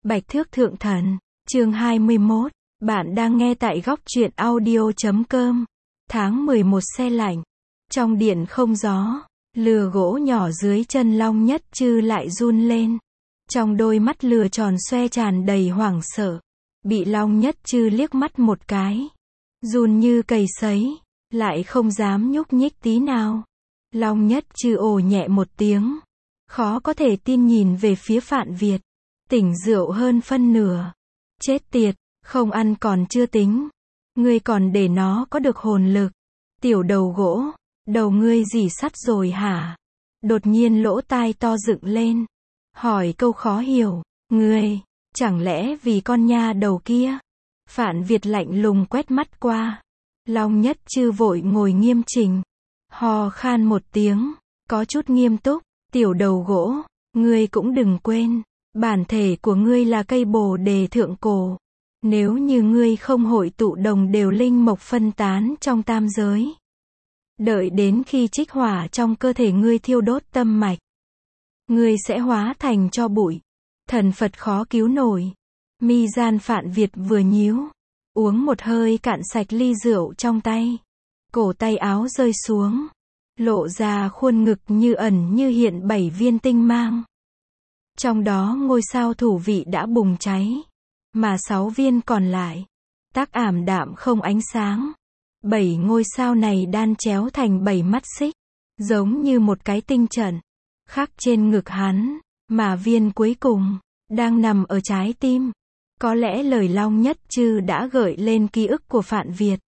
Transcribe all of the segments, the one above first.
Bạch Thước Thượng Thần, chương 21. Bạn đang nghe tại góc truyện audio.com. Tháng 11 se lạnh. Trong điện không gió, lừa gỗ nhỏ dưới chân Long Nhất Chư lại run lên. Trong đôi mắt lừa tròn xoe tràn đầy hoảng sợ. Bị Long Nhất Chư liếc mắt một cái. Run như cầy sấy, lại không dám nhúc nhích tí nào. Long Nhất Chư ồ nhẹ một tiếng. Khó có thể tin nhìn về phía Phạn Việt. Tỉnh rượu hơn phân nửa. Chết tiệt, không ăn còn chưa tính. Ngươi còn để nó có được hồn lực. Tiểu đầu gỗ, đầu ngươi dỉ sắt rồi hả? Đột nhiên lỗ tai to dựng lên. Hỏi câu khó hiểu. Ngươi, chẳng lẽ vì con nha đầu kia? Phạn Việt lạnh lùng quét mắt qua. Long Nhất Chư vội ngồi nghiêm chỉnh. Hò khan một tiếng, có chút nghiêm túc. Tiểu đầu gỗ, ngươi cũng đừng quên. Bản thể của ngươi là cây bồ đề thượng cổ. Nếu như ngươi không hội tụ đồng đều linh mộc phân tán trong tam giới. Đợi đến khi trích hỏa trong cơ thể ngươi thiêu đốt tâm mạch. Ngươi sẽ hóa thành tro bụi. Thần Phật khó cứu nổi. Mi gian Phạn Việt vừa nhíu. Uống một hơi cạn sạch ly rượu trong tay. Cổ tay áo rơi xuống. Lộ ra khuôn ngực như ẩn như hiện 7 viên tinh mang. Trong đó ngôi sao thủ vị đã bùng cháy. Mà 6 viên còn lại, tác ảm đạm không ánh sáng. 7 ngôi sao này đan chéo thành 7 mắt xích. Giống như một cái tinh trận. Khắc trên ngực hắn. Mà viên cuối cùng, đang nằm ở trái tim. Có lẽ lời Long Nhất Chư đã gợi lên ký ức của Phạn Việt.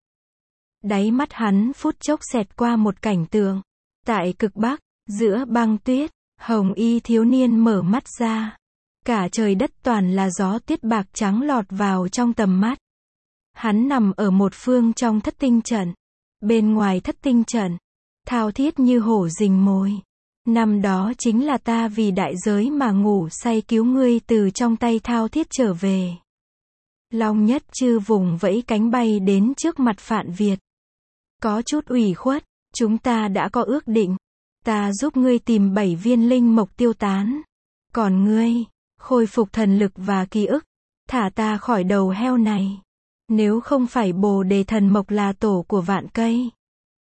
Đáy mắt hắn phút chốc xẹt qua một cảnh tượng. Tại cực Bắc, giữa băng tuyết, hồng y thiếu niên mở mắt ra. Cả trời đất toàn là gió tuyết bạc trắng lọt vào trong tầm mắt. Hắn nằm ở một phương trong thất tinh trận. Bên ngoài thất tinh trận, thao thiết như hổ rình mồi. Năm đó chính là ta vì đại giới mà ngủ say cứu ngươi từ trong tay thao thiết trở về. Long Nhất Chư vùng vẫy cánh bay đến trước mặt Phạn Việt. Có chút ủy khuất, chúng ta đã có ước định. Ta giúp ngươi tìm 7 viên linh mộc tiêu tán. Còn ngươi, khôi phục thần lực và ký ức. Thả ta khỏi đầu heo này. Nếu không phải bồ đề thần mộc là tổ của vạn cây.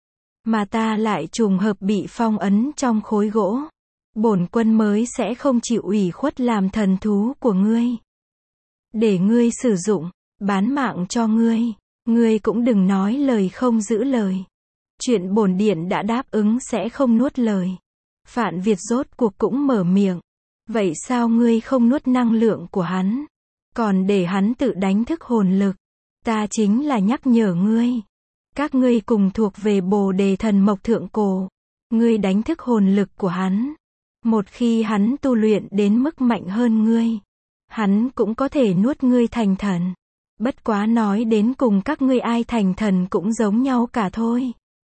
Mà ta lại trùng hợp bị phong ấn trong khối gỗ. Bổn quân mới sẽ không chịu ủy khuất làm thần thú của ngươi. Để ngươi sử dụng, bán mạng cho ngươi. Ngươi cũng đừng nói lời không giữ lời. Chuyện bổn điện đã đáp ứng sẽ không nuốt lời. Phạn Việt rốt cuộc cũng mở miệng. Vậy sao ngươi không nuốt năng lượng của hắn? Còn để hắn tự đánh thức hồn lực. Ta chính là nhắc nhở ngươi. Các ngươi cùng thuộc về bồ đề thần mộc thượng cổ. Ngươi đánh thức hồn lực của hắn. Một khi hắn tu luyện đến mức mạnh hơn ngươi. Hắn cũng có thể nuốt ngươi thành thần. Bất quá nói đến cùng các ngươi ai thành thần cũng giống nhau cả thôi.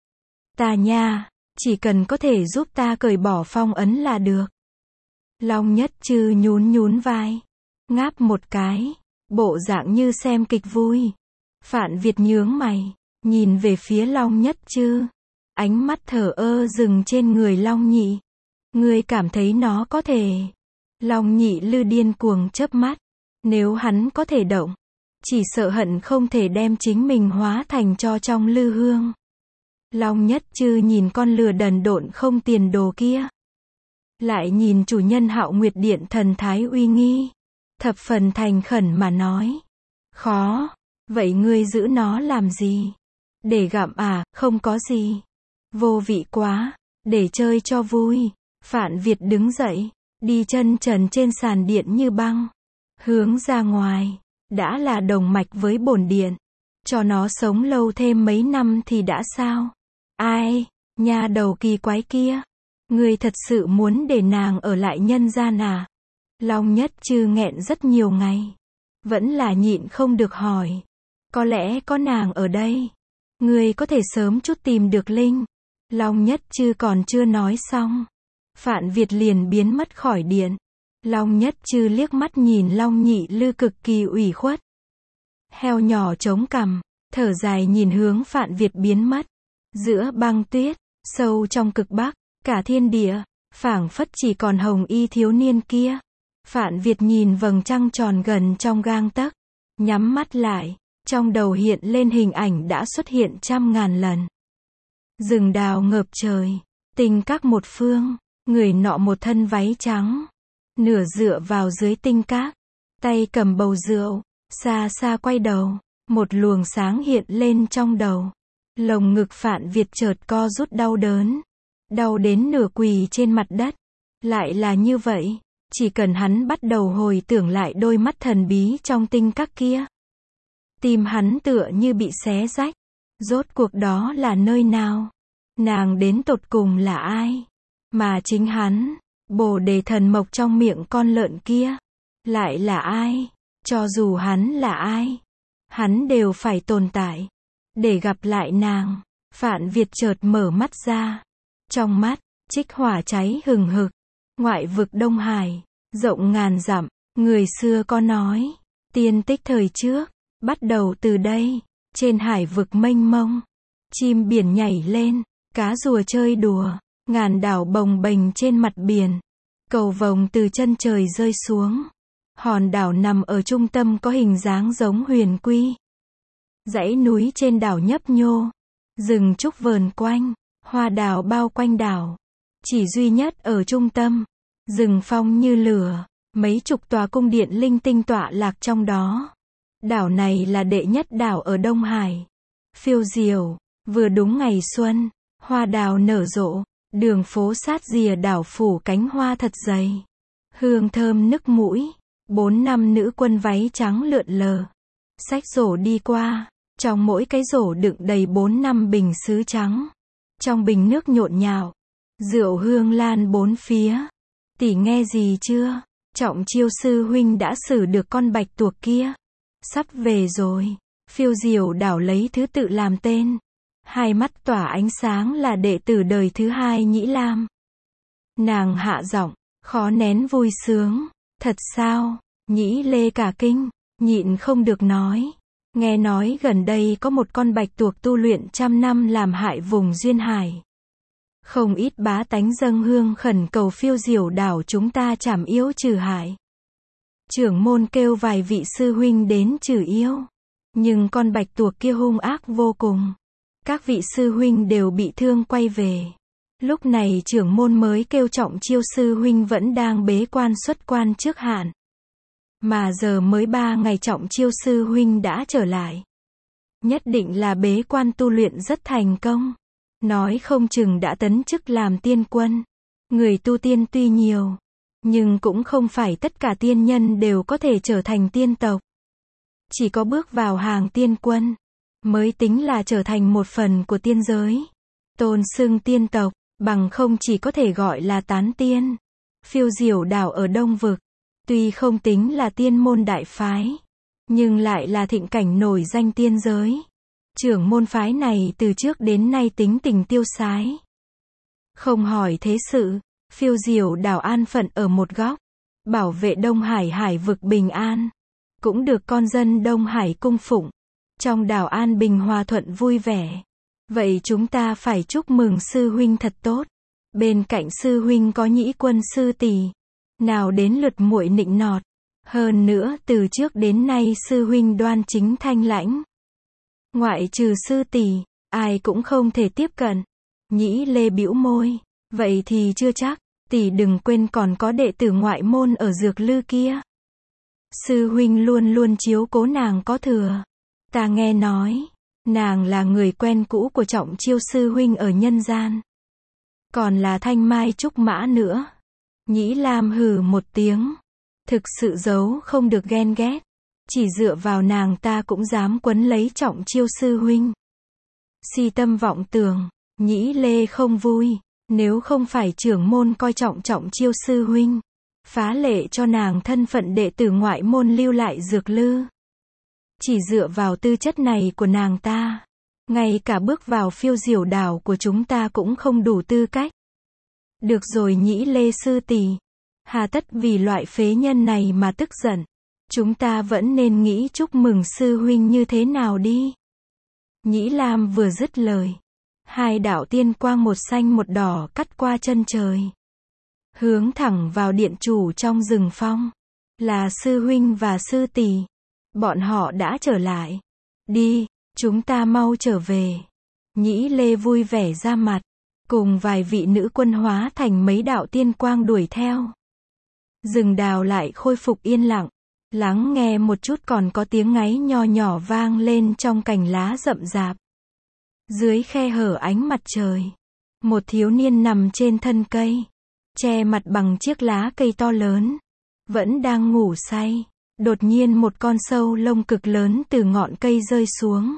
Ta nha, chỉ cần có thể giúp ta cởi bỏ phong ấn là được. Long Nhất Chư nhún nhún vai. Ngáp một cái. Bộ dạng như xem kịch vui. Phạn Việt nhướng mày. Nhìn về phía Long Nhất Chư. Ánh mắt thờ ơ dừng trên người Long Nhị. Ngươi cảm thấy nó có thể. Long Nhị lư điên cuồng chớp mắt. Nếu hắn có thể động. Chỉ sợ hận không thể đem chính mình hóa thành tro trong lư hương. Long Nhất Chư nhìn con lừa đần độn không tiền đồ kia. Lại nhìn chủ nhân Hạo Nguyệt Điện thần thái uy nghi. Thập phần thành khẩn mà nói. Khó. Vậy ngươi giữ nó làm gì? Để gặm à, không có gì. Vô vị quá. Để chơi cho vui. Phạn Việt đứng dậy. Đi chân trần trên sàn điện như băng. Hướng ra ngoài. Đã là đồng mạch với bổn điện. Cho nó sống lâu thêm mấy năm thì đã sao? Ai? Nha đầu kỳ quái kia. Ngươi thật sự muốn để nàng ở lại nhân gian à? Long Nhất Chư nghẹn rất nhiều ngày. Vẫn là nhịn không được hỏi. Có lẽ có nàng ở đây. Ngươi có thể sớm chút tìm được Linh. Long Nhất Chư còn chưa nói xong. Phạn Việt liền biến mất khỏi điện. Long Nhất Chư liếc mắt nhìn Long Nhị lư cực kỳ ủy khuất. Heo nhỏ chống cằm, thở dài nhìn hướng Phạn Việt biến mất. Giữa băng tuyết, sâu trong cực Bắc, cả thiên địa, phảng phất chỉ còn hồng y thiếu niên kia. Phạn Việt nhìn vầng trăng tròn gần trong gang tấc, nhắm mắt lại, trong đầu hiện lên hình ảnh đã xuất hiện trăm ngàn lần. Rừng đào ngập trời, tinh các một phương, người nọ một thân váy trắng, nửa dựa vào dưới tinh các, tay cầm bầu rượu, xa xa quay đầu, một luồng sáng hiện lên trong đầu. Lồng ngực Phạn Việt chợt co rút đau đớn, đau đến nửa quỳ trên mặt đất. Lại là như vậy, chỉ cần hắn bắt đầu hồi tưởng lại đôi mắt thần bí trong tinh các kia, tim hắn tựa như bị xé rách. Rốt cuộc đó là nơi nào? Nàng đến tột cùng là ai? Mà chính hắn, Bồ Đề thần mộc trong miệng con lợn kia, lại là ai? Cho dù hắn là ai, hắn đều phải tồn tại để gặp lại nàng. Phạn Việt chợt mở mắt ra, trong mắt trích hỏa cháy hừng hực. Ngoại vực Đông Hải, rộng ngàn dặm, người xưa có nói, tiên tích thời trước bắt đầu từ đây. Trên hải vực mênh mông, chim biển nhảy lên, cá rùa chơi đùa, ngàn đảo bồng bềnh trên mặt biển. Cầu vồng từ chân trời rơi xuống. Hòn đảo nằm ở trung tâm có hình dáng giống huyền quy. Dãy núi trên đảo nhấp nhô, rừng trúc vờn quanh, hoa đào bao quanh đảo. Chỉ duy nhất ở trung tâm, rừng phong như lửa, mấy chục tòa cung điện linh tinh tọa lạc trong đó. Đảo này là đệ nhất đảo ở Đông Hải. Phiêu diều, vừa đúng ngày xuân, hoa đào nở rộ, đường phố sát rìa đảo phủ cánh hoa thật dày. Hương thơm nức mũi, 4-5 nữ quân váy trắng lượn lờ, xách rổ đi qua, trong mỗi cái rổ đựng đầy 4-5 bình sứ trắng. Trong bình nước nhộn nhạo, rượu hương lan bốn phía. Tỷ nghe gì chưa? Trọng Chiêu sư huynh đã xử được con bạch tuộc kia. Sắp về rồi. Phiêu diều đảo lấy thứ tự làm tên. Hai mắt tỏa ánh sáng là đệ tử đời thứ hai Nhĩ Lam. Nàng hạ giọng, khó nén vui sướng. Thật sao? Nhĩ Lê cả kinh, nhịn không được nói. Nghe nói gần đây có một con bạch tuộc tu luyện trăm năm làm hại vùng duyên hải. Không ít bá tánh dâng hương khẩn cầu phiêu diều đảo chúng ta trảm yêu trừ hại. Trưởng môn kêu vài vị sư huynh đến trừ yêu. Nhưng con bạch tuộc kia hung ác vô cùng. Các vị sư huynh đều bị thương quay về. Lúc này trưởng môn mới kêu Trọng Chiêu sư huynh vẫn đang bế quan xuất quan trước hạn. Mà giờ mới 3 ngày Trọng Chiêu sư huynh đã trở lại. Nhất định là bế quan tu luyện rất thành công. Nói không chừng đã tấn chức làm tiên quân. Người tu tiên tuy nhiều, nhưng cũng không phải tất cả tiên nhân đều có thể trở thành tiên tộc. Chỉ có bước vào hàng tiên quân, mới tính là trở thành một phần của tiên giới. Tôn xưng tiên tộc, bằng không chỉ có thể gọi là tán tiên. Phiêu diều đảo ở Đông Vực, tuy không tính là tiên môn đại phái, nhưng lại là thịnh cảnh nổi danh tiên giới. Trưởng môn phái này từ trước đến nay tính tình tiêu sái. Không hỏi thế sự, phiêu diều đảo an phận ở một góc, bảo vệ Đông Hải hải vực bình an. Cũng được con dân Đông Hải cung phụng. Trong đảo an bình hòa thuận vui vẻ. Vậy chúng ta phải chúc mừng sư huynh thật tốt. Bên cạnh sư huynh có Nhĩ quân sư tỷ. Nào đến lượt muội nịnh nọt. Hơn nữa từ trước đến nay sư huynh đoan chính thanh lãnh. Ngoại trừ sư tỷ, ai cũng không thể tiếp cận. Nhĩ Lê bĩu môi. Vậy thì chưa chắc, tỷ đừng quên còn có đệ tử ngoại môn ở Dược Lư kia. Sư huynh luôn luôn chiếu cố nàng có thừa. Ta nghe nói, nàng là người quen cũ của Trọng Chiêu sư huynh ở nhân gian. Còn là thanh mai trúc mã nữa. Nhĩ Lam hừ một tiếng. Thực sự giấu không được ghen ghét. Chỉ dựa vào nàng ta cũng dám quấn lấy Trọng Chiêu sư huynh. Si tâm vọng tưởng, Nhĩ Lê không vui. Nếu không phải trưởng môn coi trọng Trọng Chiêu sư huynh, phá lệ cho nàng thân phận đệ tử ngoại môn lưu lại Dược Lư. Chỉ dựa vào tư chất này của nàng ta, ngay cả bước vào phiêu diều đảo của chúng ta cũng không đủ tư cách. Được rồi Nhĩ Lê sư tỷ, hà tất vì loại phế nhân này mà tức giận. Chúng ta vẫn nên nghĩ chúc mừng sư huynh như thế nào đi. Nhĩ Lam vừa dứt lời, hai đạo tiên quang một xanh một đỏ cắt qua chân trời. hướng thẳng vào điện chủ trong rừng phong. Là sư huynh và sư tỷ. Bọn họ đã trở lại. Đi, chúng ta mau trở về. Nhĩ Lê vui vẻ ra mặt, cùng vài vị nữ quân hóa thành mấy đạo tiên quang đuổi theo. Rừng đào lại khôi phục yên lặng, lắng nghe một chút còn có tiếng ngáy nho nhỏ vang lên trong cành lá rậm rạp. Dưới khe hở ánh mặt trời, một thiếu niên nằm trên thân cây, che mặt bằng chiếc lá cây to lớn, vẫn đang ngủ say. Đột nhiên một con sâu lông cực lớn từ ngọn cây rơi xuống,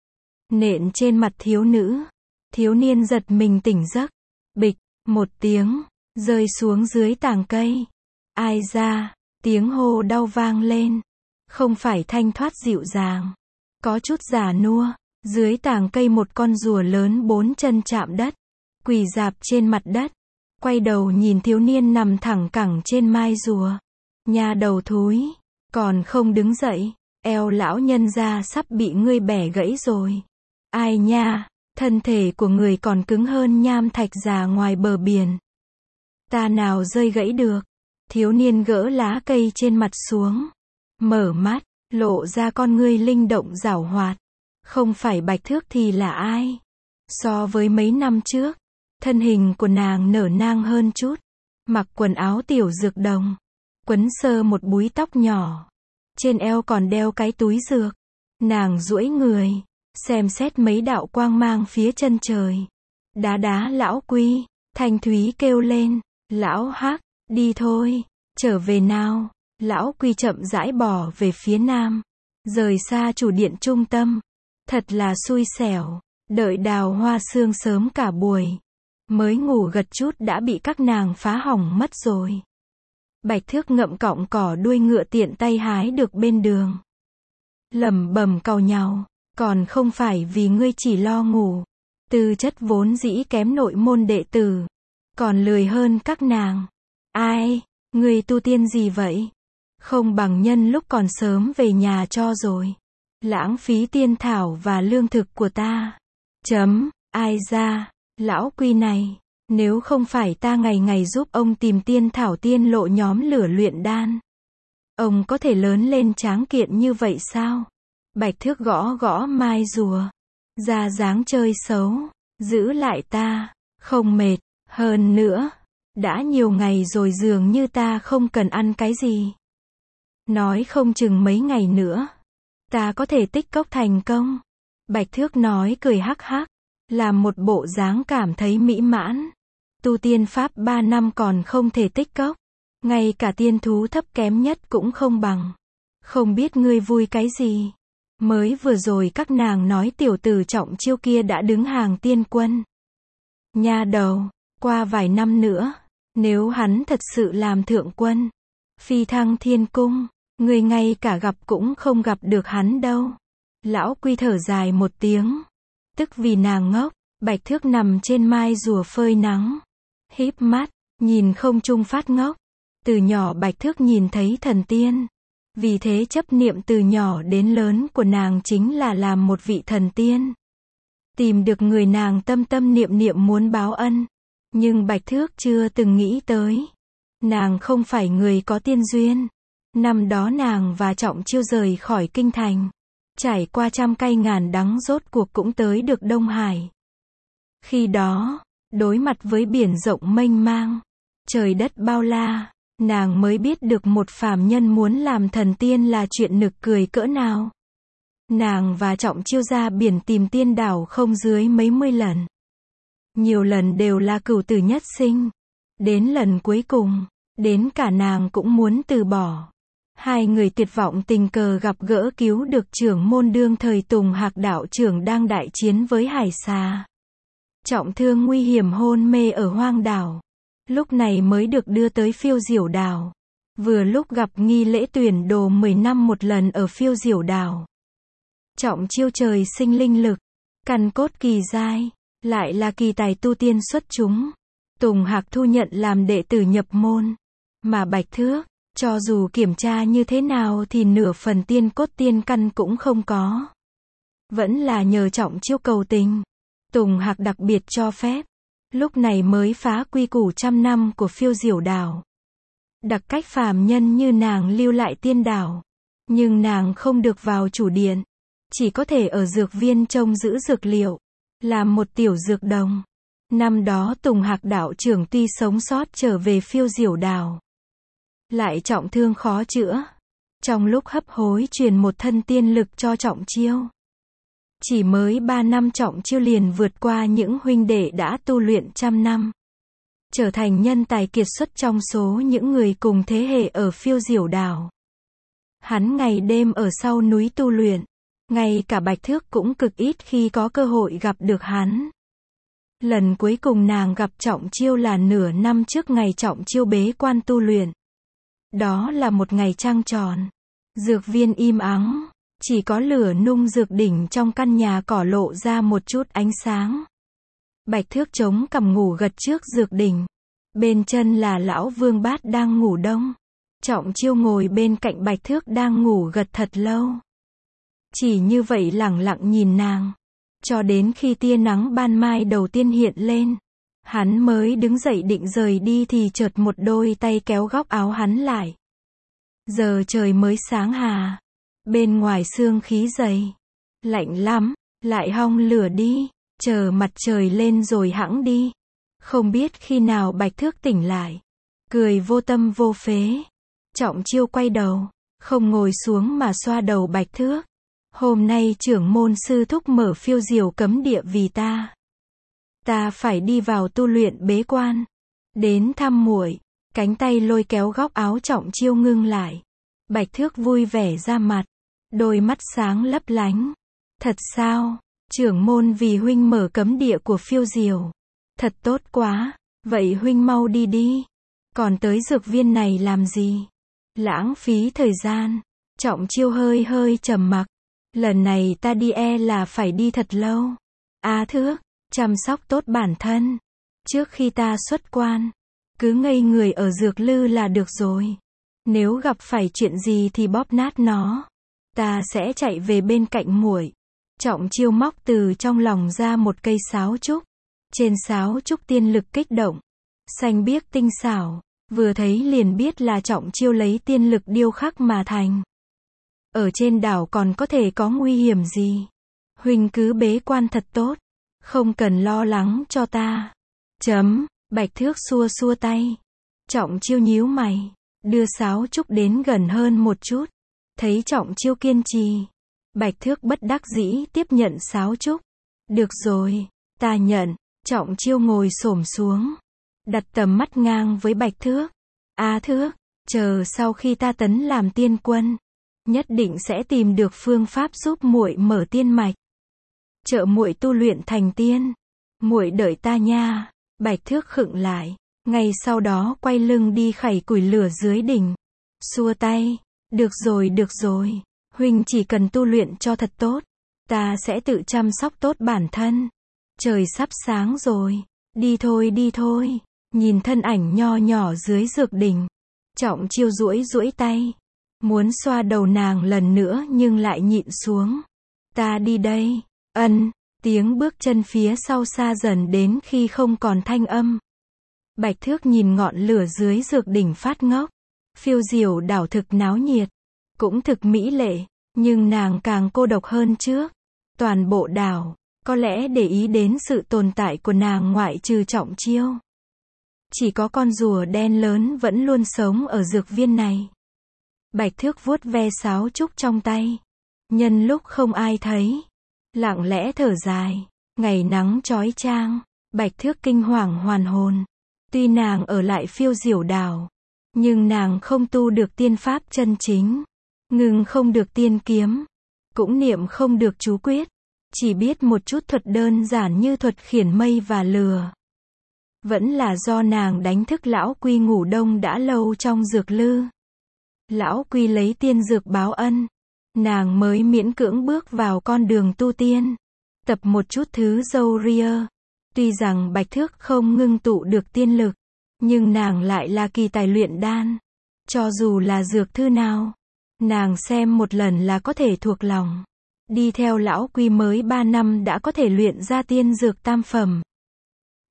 nện trên mặt thiếu nữ. Thiếu niên giật mình tỉnh giấc, bịch, một tiếng, rơi xuống dưới tàng cây. Ai ra, tiếng hô đau vang lên, không phải thanh thoát dịu dàng, có chút già nua. Dưới tàng cây một con rùa lớn 4 chân chạm đất, quỳ rạp trên mặt đất, quay đầu nhìn thiếu niên nằm thẳng cẳng trên mai rùa. Nhà đầu thúi, còn không đứng dậy, eo lão nhân gia sắp bị ngươi bẻ gãy rồi. Ai nha, thân thể của người còn cứng hơn nham thạch già ngoài bờ biển. Ta nào rơi gãy được. Thiếu niên gỡ lá cây trên mặt xuống, mở mắt, lộ ra con ngươi linh động giảo hoạt. Không phải Bạch Thước thì là ai? So với mấy năm trước, thân hình của nàng nở nang hơn chút, mặc quần áo tiểu dược đồng, quấn sơ một búi tóc nhỏ, trên eo còn đeo cái túi dược. Nàng duỗi người, xem xét mấy đạo quang mang phía chân trời. Đá đá lão Quy, Thanh Thúy kêu lên, lão Hắc, đi thôi, trở về nào. Lão Quy chậm rãi bỏ về phía nam, rời xa chủ điện trung tâm. Thật là xui xẻo, đợi Đào Hoa Sương sớm cả buổi, mới ngủ gật chút đã bị các nàng phá hỏng mất rồi. Bạch Thước ngậm cọng cỏ đuôi ngựa tiện tay hái được bên đường, lẩm bẩm càu nhàu, còn không phải vì ngươi chỉ lo ngủ, tư chất vốn dĩ kém nội môn đệ tử, còn lười hơn các nàng. Ai, ngươi tu tiên gì vậy? Không bằng nhân lúc còn sớm về nhà cho rồi. Lãng phí tiên thảo và lương thực của ta. Ai ra, lão Quy này, nếu không phải ta ngày ngày giúp ông tìm tiên thảo tiên lộ nhóm lửa luyện đan, ông có thể lớn lên tráng kiện như vậy sao? Bạch Thước gõ gõ mai rùa, ra dáng chơi xấu, giữ lại ta, không mệt, hơn nữa, đã nhiều ngày rồi dường như ta không cần ăn cái gì. Nói không chừng mấy ngày nữa, ta có thể tích cốc thành công. Bạch Thước nói cười hắc hắc, làm một bộ dáng cảm thấy mỹ mãn. Tu tiên pháp 3 năm còn không thể tích cốc, ngay cả tiên thú thấp kém nhất cũng không bằng. Không biết ngươi vui cái gì? Mới vừa rồi các nàng nói tiểu tử Trọng Chiêu kia đã đứng hàng tiên quân. Nha đầu, qua vài năm nữa, nếu hắn thật sự làm thượng quân, phi thăng thiên cung, ngươi ngay cả gặp cũng không gặp được hắn đâu. Lão Quy thở dài một tiếng, tức vì nàng ngốc. Bạch Thước nằm trên mai rùa phơi nắng, híp mắt, nhìn không trung phát ngốc. Từ nhỏ Bạch Thước nhìn thấy thần tiên, vì thế chấp niệm từ nhỏ đến lớn của nàng chính là làm một vị thần tiên. Tìm được người nàng tâm tâm niệm niệm muốn báo ân, nhưng Bạch Thước chưa từng nghĩ tới, nàng không phải người có tiên duyên. Năm đó nàng và Trọng Chiêu rời khỏi kinh thành, trải qua trăm cay ngàn đắng rốt cuộc cũng tới được Đông Hải. Khi đó, đối mặt với biển rộng mênh mang, trời đất bao la, nàng mới biết được một phàm nhân muốn làm thần tiên là chuyện nực cười cỡ nào. Nàng và Trọng Chiêu ra biển tìm tiên đảo không dưới mấy mươi lần. Nhiều lần đều là cửu tử nhất sinh. Đến lần cuối cùng, đến cả nàng cũng muốn từ bỏ. Hai người tuyệt vọng tình cờ gặp gỡ cứu được trưởng môn đương thời Tùng Hạc đạo trưởng đang đại chiến với hải xà. Trọng thương nguy hiểm hôn mê ở hoang đảo. Lúc này mới được đưa tới Phiêu Diểu đảo. Vừa lúc gặp nghi lễ tuyển đồ 10 năm một lần ở Phiêu Diểu đảo. Trọng Chiêu trời sinh linh lực, căn cốt kỳ giai, lại là kỳ tài tu tiên xuất chúng. Tùng Hạc thu nhận làm đệ tử nhập môn. Mà Bạch Thước, cho dù kiểm tra như thế nào thì nửa phần tiên cốt tiên căn cũng không có. Vẫn là nhờ Trọng Chiêu cầu tình. Tùng Hạc đặc biệt cho phép. lúc này mới phá quy củ trăm năm của Phiêu Diểu Đảo. Đặc cách phàm nhân như nàng lưu lại tiên đảo. Nhưng nàng không được vào chủ điện. Chỉ có thể ở dược viên trông giữ dược liệu. Làm một tiểu dược đồng. Năm đó Tùng Hạc đạo trưởng tuy sống sót trở về Phiêu Diểu Đảo. Lại trọng thương khó chữa. Trong lúc hấp hối truyền một thân tiên lực cho Trọng Chiêu. Chỉ mới 3 năm Trọng Chiêu liền vượt qua những huynh đệ đã tu luyện trăm năm. Trở thành nhân tài kiệt xuất trong số những người cùng thế hệ ở Phiêu Diểu Đảo. Hắn ngày đêm ở sau núi tu luyện. Ngay cả Bạch Thước cũng cực ít khi có cơ hội gặp được hắn. Lần cuối cùng nàng gặp Trọng Chiêu là nửa năm trước ngày Trọng Chiêu bế quan tu luyện. Đó là một ngày trăng tròn. Dược viên im ắng. Chỉ có lửa nung dược đỉnh trong căn nhà cỏ lộ ra một chút ánh sáng. Bạch Thước chống cằm ngủ gật trước dược đỉnh. Bên chân là lão Vương Bát đang ngủ đông. Trọng Chiêu ngồi bên cạnh Bạch Thước đang ngủ gật thật lâu. Chỉ như vậy lẳng lặng nhìn nàng. Cho đến khi tia nắng ban mai đầu tiên hiện lên. Hắn mới đứng dậy định rời đi thì chợt một đôi tay kéo góc áo hắn lại. Giờ trời mới sáng hà. Bên ngoài sương khí dày. Lạnh lắm, lại hong lửa đi. Chờ mặt trời lên rồi hẵng đi. Không biết khi nào Bạch Thước tỉnh lại. Cười vô tâm vô phế. Trọng Chiêu quay đầu. Không ngồi xuống mà xoa đầu Bạch Thước. Hôm nay trưởng môn sư thúc mở Phiêu Diều cấm địa vì ta. Ta phải đi vào tu luyện bế quan. Đến thăm muội. Cánh tay lôi kéo góc áo Trọng Chiêu ngưng lại. Bạch Thước vui vẻ ra mặt. Đôi mắt sáng lấp lánh. Thật sao? Trưởng môn vì huynh mở cấm địa của Phiêu Diều. Thật tốt quá. Vậy huynh mau đi đi. Còn tới dược viên này làm gì? Lãng phí thời gian. Trọng Chiêu hơi hơi trầm mặc. Lần này ta đi là phải đi thật lâu. Thước, chăm sóc tốt bản thân. Trước khi ta xuất quan, cứ ngây người ở dược lư là được rồi. Nếu gặp phải chuyện gì thì bóp nát nó. Ta sẽ chạy về bên cạnh muội. Trọng Chiêu móc từ trong lòng ra một cây sáo trúc. Trên sáo trúc tiên lực kích động. Xanh biếc tinh xảo. Vừa thấy liền biết là Trọng Chiêu lấy tiên lực điêu khắc mà thành. Ở trên đảo còn có thể có nguy hiểm gì? Huynh cứ bế quan thật tốt. Không cần lo lắng cho ta. Bạch Thước xua xua tay. Trọng Chiêu nhíu mày. Đưa sáo trúc đến gần hơn một chút. Thấy Trọng Chiêu kiên trì. Bạch Thước bất đắc dĩ tiếp nhận sáo trúc. Được rồi, ta nhận. Trọng Chiêu ngồi xổm xuống. Đặt tầm mắt ngang với Bạch Thước. Thước, chờ sau khi ta tấn làm tiên quân. Nhất định sẽ tìm được phương pháp giúp muội mở tiên mạch. Trợ muội tu luyện thành tiên. Muội đợi ta nha. Bạch Thước khựng lại. Ngay sau đó quay lưng đi khẩy củi lửa dưới đỉnh. Xua tay. Được rồi. Huynh chỉ cần tu luyện cho thật tốt. Ta sẽ tự chăm sóc tốt bản thân. Trời sắp sáng rồi. Đi thôi. Nhìn thân ảnh nho nhỏ dưới dược đỉnh. Trọng Chiêu duỗi tay. Muốn xoa đầu nàng lần nữa nhưng lại nhịn xuống. Ta đi đây. Tiếng bước chân phía sau xa dần đến khi không còn thanh âm. Bạch Thước nhìn ngọn lửa dưới dược đỉnh phát ngốc. Phiêu Diều đảo thực náo nhiệt. Cũng thực mỹ lệ. Nhưng nàng càng cô độc hơn trước. Toàn bộ đảo. Có lẽ để ý đến sự tồn tại của nàng ngoại trừ Trọng Chiêu. Chỉ có con rùa đen lớn vẫn luôn sống ở dược viên này. Bạch Thước vuốt ve sáo trúc trong tay. Nhân lúc không ai thấy. Lặng lẽ thở dài. Ngày nắng chói chang. Bạch Thước kinh hoàng hoàn hồn. Tuy nàng ở lại Phiêu Diểu Đảo. Nhưng nàng không tu được tiên pháp chân chính. Ngừng không được tiên kiếm. Cũng niệm không được chú quyết. Chỉ biết một chút thuật đơn giản như thuật khiển mây và lừa. Vẫn là do nàng đánh thức lão Quy ngủ đông đã lâu trong dược lư. Lão Quy lấy tiên dược báo ân. Nàng mới miễn cưỡng bước vào con đường tu tiên. Tập một chút thứ dâu ria. Tuy rằng Bạch Thước không ngưng tụ được tiên lực. Nhưng nàng lại là kỳ tài luyện đan. Cho dù là dược thư nào. Nàng xem một lần là có thể thuộc lòng. Đi theo lão Quy mới 3 năm đã có thể luyện ra tiên dược tam phẩm.